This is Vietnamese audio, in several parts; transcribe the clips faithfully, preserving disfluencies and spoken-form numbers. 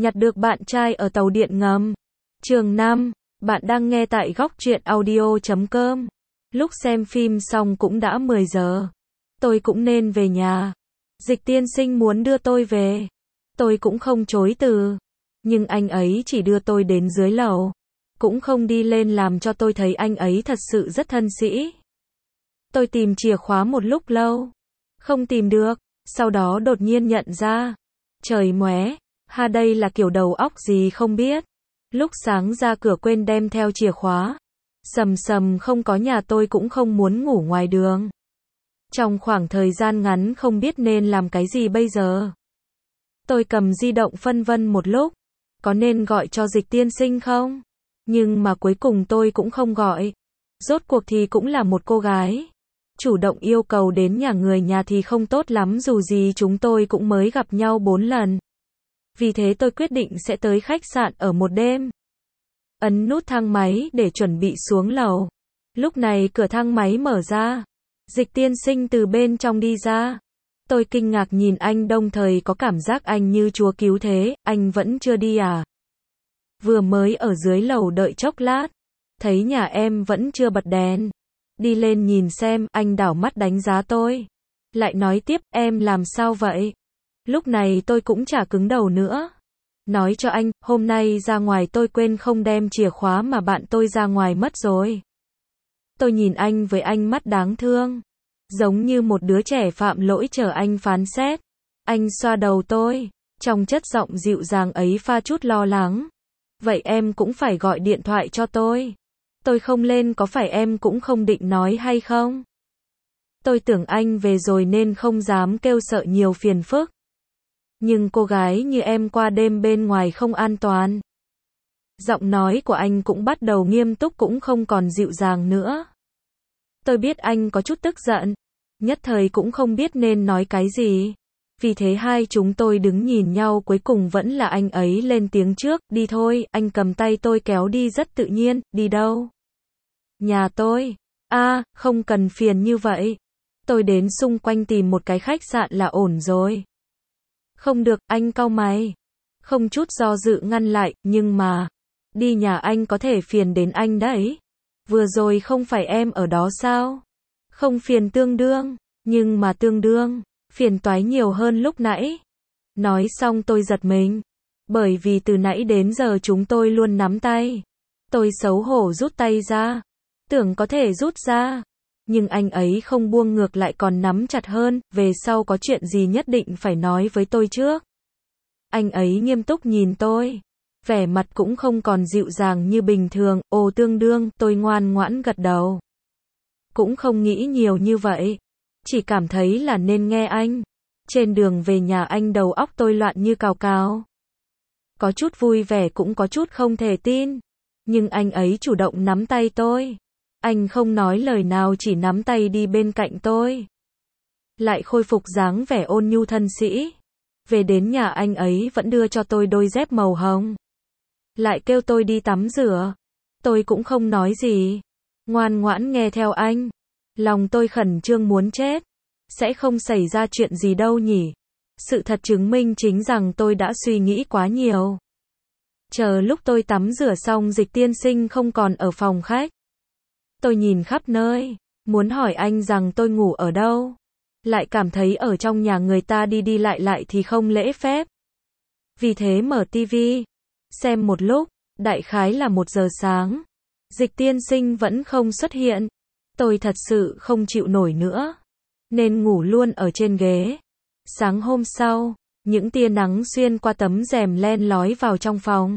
Nhặt được bạn trai ở tàu điện ngầm. Chương năm. Bạn đang nghe tại góc truyện audio chấm com. Lúc xem phim xong cũng đã mười giờ. Tôi cũng nên về nhà. Dịch tiên sinh muốn đưa tôi về. Tôi cũng không chối từ. Nhưng anh ấy chỉ đưa tôi đến dưới lầu. Cũng không đi lên làm cho tôi thấy anh ấy thật sự rất thân sĩ. Tôi tìm chìa khóa một lúc lâu. Không tìm được. Sau đó đột nhiên nhận ra. Trời móe. Ha, đây là kiểu đầu óc gì không biết. Lúc sáng ra cửa quên đem theo chìa khóa. Sầm sầm không có nhà, tôi cũng không muốn ngủ ngoài đường. Trong khoảng thời gian ngắn không biết nên làm cái gì bây giờ. Tôi cầm di động phân vân một lúc. Có nên gọi cho Dịch tiên sinh không? Nhưng mà cuối cùng tôi cũng không gọi. Rốt cuộc thì cũng là một cô gái. Chủ động yêu cầu đến nhà người nhà thì không tốt lắm, dù gì chúng tôi cũng mới gặp nhau bốn lần. Vì thế tôi quyết định sẽ tới khách sạn ở một đêm. Ấn nút thang máy để chuẩn bị xuống lầu. Lúc này cửa thang máy mở ra. Dịch tiên sinh từ bên trong đi ra. Tôi kinh ngạc nhìn anh, đồng thời có cảm giác anh như chúa cứu thế. Anh vẫn chưa đi à? Vừa mới ở dưới lầu đợi chốc lát. Thấy nhà em vẫn chưa bật đèn. Đi lên nhìn xem. Anh đảo mắt đánh giá tôi. Lại nói tiếp, em làm sao vậy? Lúc này tôi cũng chả cứng đầu nữa. Nói cho anh, hôm nay ra ngoài tôi quên không đem chìa khóa mà bạn tôi ra ngoài mất rồi. Tôi nhìn anh với ánh mắt đáng thương. Giống như một đứa trẻ phạm lỗi chờ anh phán xét. Anh xoa đầu tôi. Trong chất giọng dịu dàng ấy pha chút lo lắng. Vậy em cũng phải gọi điện thoại cho tôi. Tôi không lên có phải em cũng không định nói hay không? Tôi tưởng anh về rồi nên không dám kêu, sợ nhiều phiền phức. Nhưng cô gái như em qua đêm bên ngoài không an toàn. Giọng nói của anh cũng bắt đầu nghiêm túc, cũng không còn dịu dàng nữa. Tôi biết anh có chút tức giận. Nhất thời cũng không biết nên nói cái gì. Vì thế hai chúng tôi đứng nhìn nhau, cuối cùng vẫn là anh ấy lên tiếng trước. Đi thôi. Anh cầm tay tôi kéo đi rất tự nhiên. Đi đâu? Nhà tôi. À, không cần phiền như vậy. Tôi đến xung quanh tìm một cái khách sạn là ổn rồi. Không được, anh cau mày. Không chút do dự ngăn lại, nhưng mà, đi nhà anh có thể phiền đến anh đấy. Vừa rồi không phải em ở đó sao? Không phiền tương đương, nhưng mà tương đương, phiền toái nhiều hơn lúc nãy. Nói xong tôi giật mình. Bởi vì từ nãy đến giờ chúng tôi luôn nắm tay. Tôi xấu hổ rút tay ra. Tưởng có thể rút ra. Nhưng anh ấy không buông, ngược lại còn nắm chặt hơn. Về sau có chuyện gì nhất định phải nói với tôi trước. Anh ấy nghiêm túc nhìn tôi. Vẻ mặt cũng không còn dịu dàng như bình thường. Ồ, tương đương, tôi ngoan ngoãn gật đầu. Cũng không nghĩ nhiều như vậy. Chỉ cảm thấy là nên nghe anh. Trên đường về nhà anh đầu óc tôi loạn như cào cào. Có chút vui vẻ cũng có chút không thể tin. Nhưng anh ấy chủ động nắm tay tôi. Anh không nói lời nào, chỉ nắm tay đi bên cạnh tôi. Lại khôi phục dáng vẻ ôn nhu thân sĩ. Về đến nhà anh ấy vẫn đưa cho tôi đôi dép màu hồng. Lại kêu tôi đi tắm rửa. Tôi cũng không nói gì. Ngoan ngoãn nghe theo anh. Lòng tôi khẩn trương muốn chết. Sẽ không xảy ra chuyện gì đâu nhỉ. Sự thật chứng minh chính rằng tôi đã suy nghĩ quá nhiều. Chờ lúc tôi tắm rửa xong, Dịch tiên sinh không còn ở phòng khách. Tôi nhìn khắp nơi, muốn hỏi anh rằng tôi ngủ ở đâu. Lại cảm thấy ở trong nhà người ta đi đi lại lại thì không lễ phép. Vì thế mở tivi, xem một lúc, đại khái là một giờ sáng. Dịch tiên sinh vẫn không xuất hiện. Tôi thật sự không chịu nổi nữa, nên ngủ luôn ở trên ghế. Sáng hôm sau, những tia nắng xuyên qua tấm rèm len lói vào trong phòng.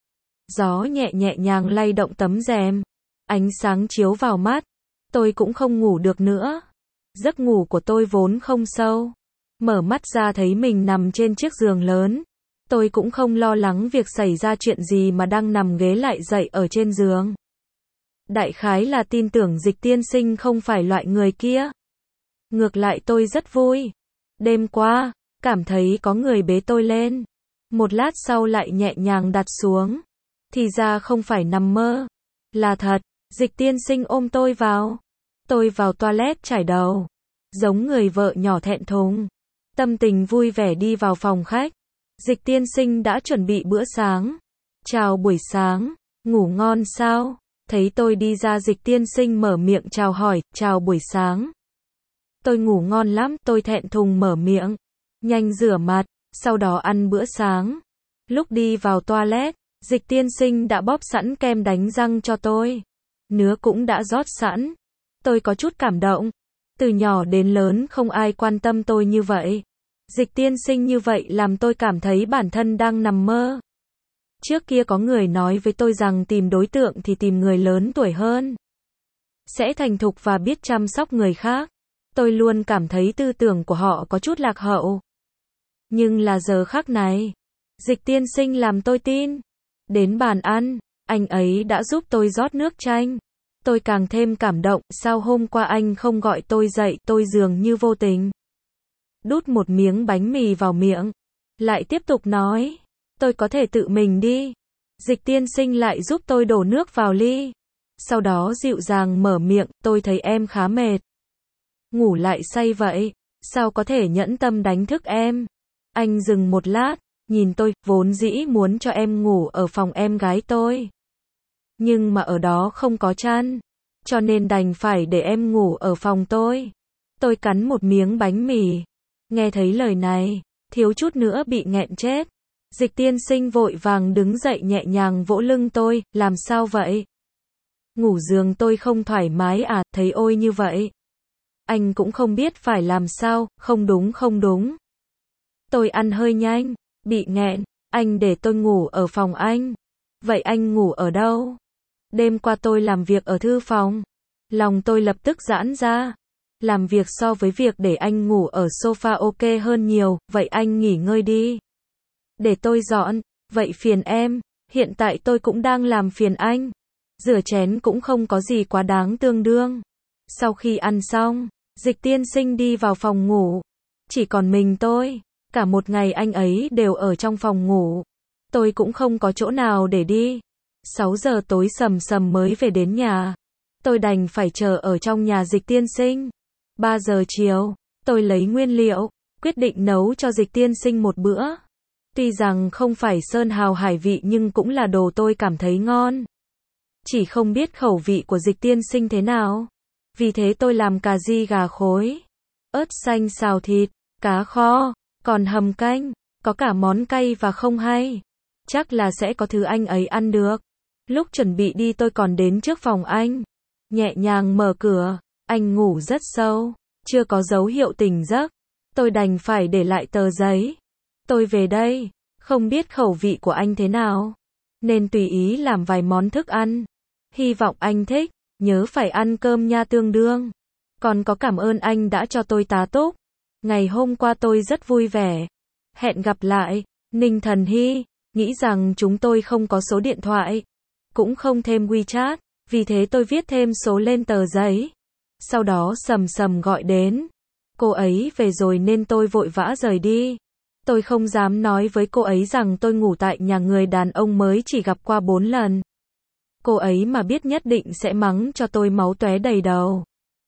Gió nhẹ nhẹ nhàng lay động tấm rèm. Ánh sáng chiếu vào mắt. Tôi cũng không ngủ được nữa. Giấc ngủ của tôi vốn không sâu. Mở mắt ra thấy mình nằm trên chiếc giường lớn. Tôi cũng không lo lắng việc xảy ra chuyện gì mà đang nằm ghế lại dậy ở trên giường. Đại khái là tin tưởng Dịch tiên sinh không phải loại người kia. Ngược lại tôi rất vui. Đêm qua, cảm thấy có người bế tôi lên. Một lát sau lại nhẹ nhàng đặt xuống. Thì ra không phải nằm mơ. Là thật. Dịch tiên sinh ôm tôi vào. Tôi vào toilet chải đầu. Giống người vợ nhỏ thẹn thùng. Tâm tình vui vẻ đi vào phòng khách. Dịch tiên sinh đã chuẩn bị bữa sáng. Chào buổi sáng, ngủ ngon sao? Thấy tôi đi ra Dịch tiên sinh mở miệng chào hỏi, chào buổi sáng. Tôi ngủ ngon lắm, tôi thẹn thùng mở miệng. Nhanh rửa mặt, sau đó ăn bữa sáng. Lúc đi vào toilet, Dịch tiên sinh đã bóp sẵn kem đánh răng cho tôi. Nứa cũng đã rót sẵn. Tôi có chút cảm động. Từ nhỏ đến lớn không ai quan tâm tôi như vậy. Dịch tiên sinh như vậy làm tôi cảm thấy bản thân đang nằm mơ. Trước kia có người nói với tôi rằng tìm đối tượng thì tìm người lớn tuổi hơn. Sẽ thành thục và biết chăm sóc người khác. Tôi luôn cảm thấy tư tưởng của họ có chút lạc hậu. Nhưng là giờ khắc này, Dịch tiên sinh làm tôi tin. Đến bàn ăn, anh ấy đã giúp tôi rót nước chanh. Tôi càng thêm cảm động, sao hôm qua anh không gọi tôi dậy, tôi dường như vô tình. Đút một miếng bánh mì vào miệng. Lại tiếp tục nói, tôi có thể tự mình đi. Dịch tiên sinh lại giúp tôi đổ nước vào ly. Sau đó dịu dàng mở miệng, tôi thấy em khá mệt. Ngủ lại say vậy, sao có thể nhẫn tâm đánh thức em. Anh dừng một lát, nhìn tôi, vốn dĩ muốn cho em ngủ ở phòng em gái tôi. Nhưng mà ở đó không có chăn, cho nên đành phải để em ngủ ở phòng tôi. Tôi cắn một miếng bánh mì. Nghe thấy lời này, thiếu chút nữa bị nghẹn chết. Dịch tiên sinh vội vàng đứng dậy nhẹ nhàng vỗ lưng tôi, làm sao vậy? Ngủ giường tôi không thoải mái à, thấy ôi như vậy. Anh cũng không biết phải làm sao, không đúng không đúng. Tôi ăn hơi nhanh, bị nghẹn, anh để tôi ngủ ở phòng anh. Vậy anh ngủ ở đâu? Đêm qua tôi làm việc ở thư phòng. Lòng tôi lập tức giãn ra. Làm việc so với việc để anh ngủ ở sofa ok hơn nhiều, vậy anh nghỉ ngơi đi. Để tôi dọn, vậy phiền em, hiện tại tôi cũng đang làm phiền anh. Rửa chén cũng không có gì quá đáng tương đương. Sau khi ăn xong, Dịch tiên sinh đi vào phòng ngủ. Chỉ còn mình tôi, cả một ngày anh ấy đều ở trong phòng ngủ. Tôi cũng không có chỗ nào để đi. sáu giờ tối sầm sầm mới về đến nhà. Tôi đành phải chờ ở trong nhà Dịch tiên sinh. ba giờ chiều, tôi lấy nguyên liệu, quyết định nấu cho Dịch tiên sinh một bữa. Tuy rằng không phải sơn hào hải vị nhưng cũng là đồ tôi cảm thấy ngon. Chỉ không biết khẩu vị của Dịch tiên sinh thế nào. Vì thế tôi làm cà ri gà khối, ớt xanh xào thịt, cá kho, còn hầm canh, có cả món cay và không hay. Chắc là sẽ có thứ anh ấy ăn được. Lúc chuẩn bị đi tôi còn đến trước phòng anh. Nhẹ nhàng mở cửa, anh ngủ rất sâu, chưa có dấu hiệu tỉnh giấc. Tôi đành phải để lại tờ giấy. Tôi về đây, không biết khẩu vị của anh thế nào, nên tùy ý làm vài món thức ăn. Hy vọng anh thích, nhớ phải ăn cơm nha tương đương. Còn có cảm ơn anh đã cho tôi tá túc. Ngày hôm qua tôi rất vui vẻ. Hẹn gặp lại, Ninh Thần Hy. Nghĩ rằng chúng tôi không có số điện thoại, cũng không thêm WeChat, vì thế tôi viết thêm số lên tờ giấy. Sau đó sầm sầm gọi đến. Cô ấy về rồi nên tôi vội vã rời đi. Tôi không dám nói với cô ấy rằng tôi ngủ tại nhà người đàn ông mới chỉ gặp qua bốn lần. Cô ấy mà biết nhất định sẽ mắng cho tôi máu tóe đầy đầu.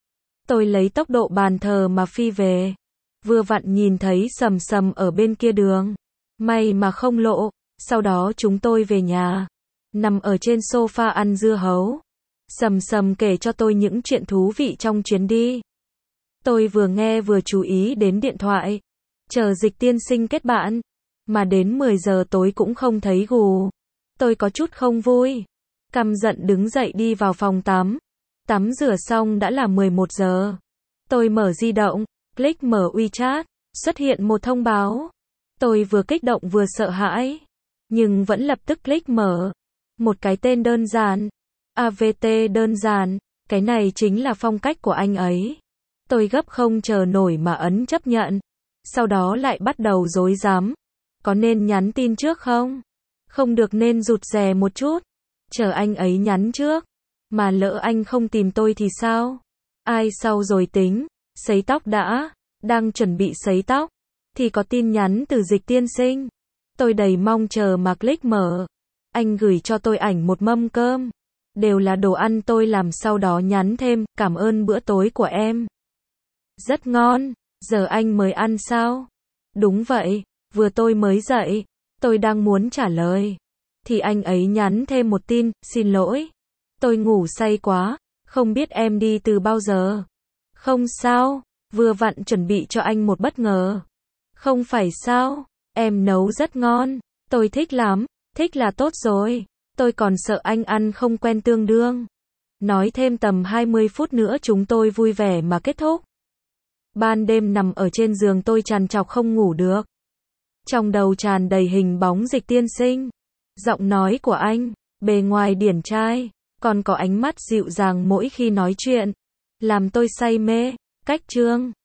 Tôi lấy tốc độ bàn thờ mà phi về. Vừa vặn nhìn thấy sầm sầm ở bên kia đường. May mà không lộ. Sau đó chúng tôi về nhà. Nằm ở trên sofa ăn dưa hấu. Sầm sầm kể cho tôi những chuyện thú vị trong chuyến đi. Tôi vừa nghe vừa chú ý đến điện thoại. Chờ Dịch tiên sinh kết bạn. Mà đến mười giờ tối cũng không thấy gù. Tôi có chút không vui. Căm giận đứng dậy đi vào phòng tắm. Tắm rửa xong đã là mười một giờ. Tôi mở di động, click mở WeChat. Xuất hiện một thông báo. Tôi vừa kích động vừa sợ hãi. Nhưng vẫn lập tức click mở. Một cái tên đơn giản. a vê tê đơn giản. Cái này chính là phong cách của anh ấy. Tôi gấp không chờ nổi mà ấn chấp nhận. Sau đó lại bắt đầu rối rắm. Có nên nhắn tin trước không? Không được nên rụt rè một chút. Chờ anh ấy nhắn trước. Mà lỡ anh không tìm tôi thì sao? Ai sau rồi tính. Sấy tóc đã. Đang chuẩn bị sấy tóc. Thì có tin nhắn từ Dịch tiên sinh. Tôi đầy mong chờ mà click mở. Anh gửi cho tôi ảnh một mâm cơm. Đều là đồ ăn tôi làm, sau đó nhắn thêm, cảm ơn bữa tối của em. Rất ngon. Giờ anh mới ăn sao? Đúng vậy. Vừa tôi mới dậy, tôi đang muốn trả lời, thì anh ấy nhắn thêm một tin, xin lỗi. Tôi ngủ say quá, không biết em đi từ bao giờ. Không sao, vừa vặn chuẩn bị cho anh một bất ngờ. Không phải sao, em nấu rất ngon, tôi thích lắm, thích là tốt rồi. Tôi còn sợ anh ăn không quen tương đương. Nói thêm tầm hai mươi phút nữa chúng tôi vui vẻ mà kết thúc. Ban đêm nằm ở trên giường tôi trằn trọc không ngủ được. Trong đầu tràn đầy hình bóng Dịch tiên sinh. Giọng nói của anh, bề ngoài điển trai, còn có ánh mắt dịu dàng mỗi khi nói chuyện. Làm tôi say mê. Cách chương